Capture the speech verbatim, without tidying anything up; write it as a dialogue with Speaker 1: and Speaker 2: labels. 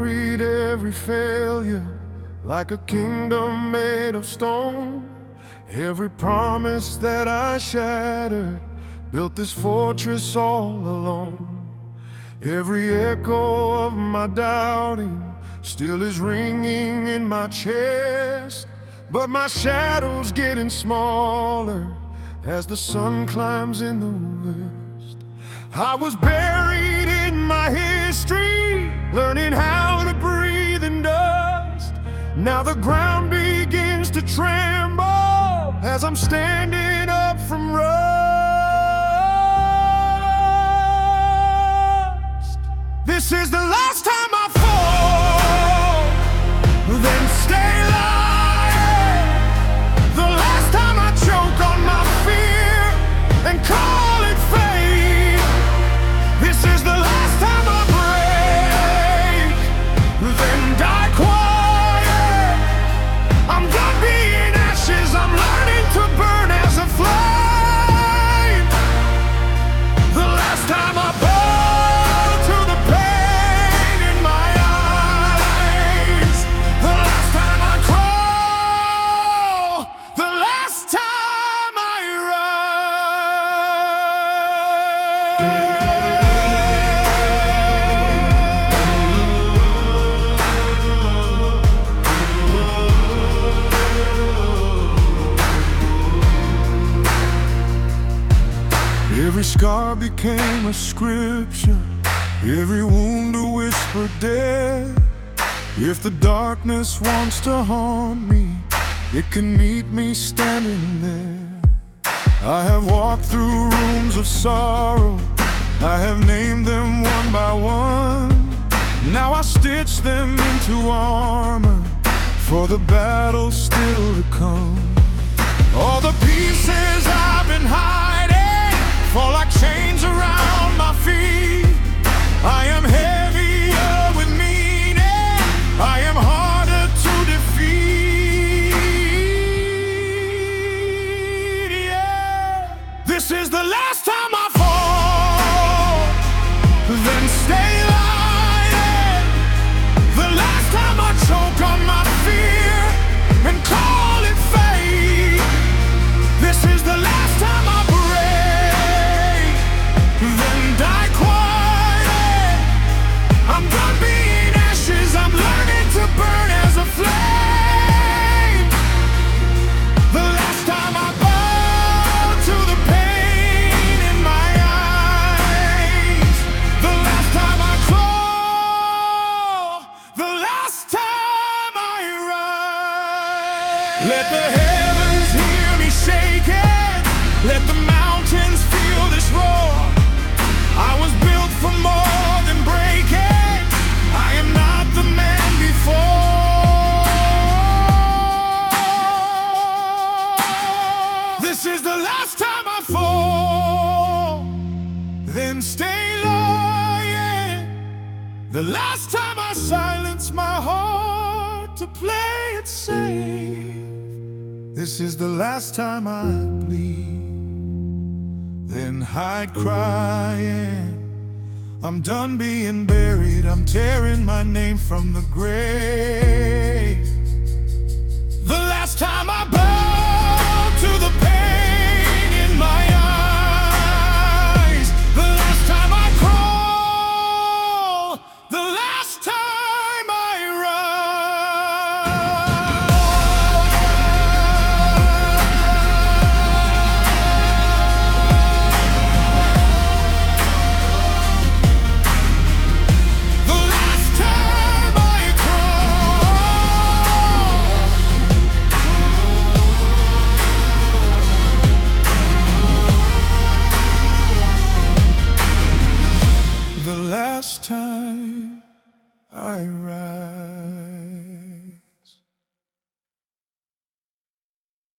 Speaker 1: buried every failure like a kingdom made of stone. Every promise that I shattered, built this fortress all alone. Every echo of my doubting still is ringing in my chest, but my shadow's getting smaller as the sun climbs in the west. I was buried in my history, learning how to breathe in dust. Now the ground begins to tremble as I'm standing up from rust. This is the last time I fall, then stay lying. The last time I choke on my fear and call it fate. This is the last time I break, then die quiet. I'm done being ashes, I'm learning to burn as a flame. The last time I bow to the pain in my eyes. The last time I crawl. The last time I Every scar became a scripture, every wound a whispered death. If the darkness wants to haunt me, it can meet me standing there. I have walked through rooms of sorrow, I have named them one by one. Now I stitch them into armor for the battle still to come. All the pieces I've been hiding fall like chains around my feet. I am heavier with meaning, I am harder to defeat. Yeah. This is the last time I fall, then stay lying. The last time I choke on my fear and call it fate. This is the last time I break, then die quiet. I'm done being ashes, I'm learning to burn as a flame. The last time I bow to the pain in my eyes. The last time I crawl. The last time I rise. Let the heavens hear me shaking, let the mountains feel this roar. I was built for more than breaking, I am not the man before. This is the last time I fall, then stay lying. The last time I silence my heart to play it safe. This is the last time I bleed, then hide crying. I'm done being buried, I'm tearing my name from the grave.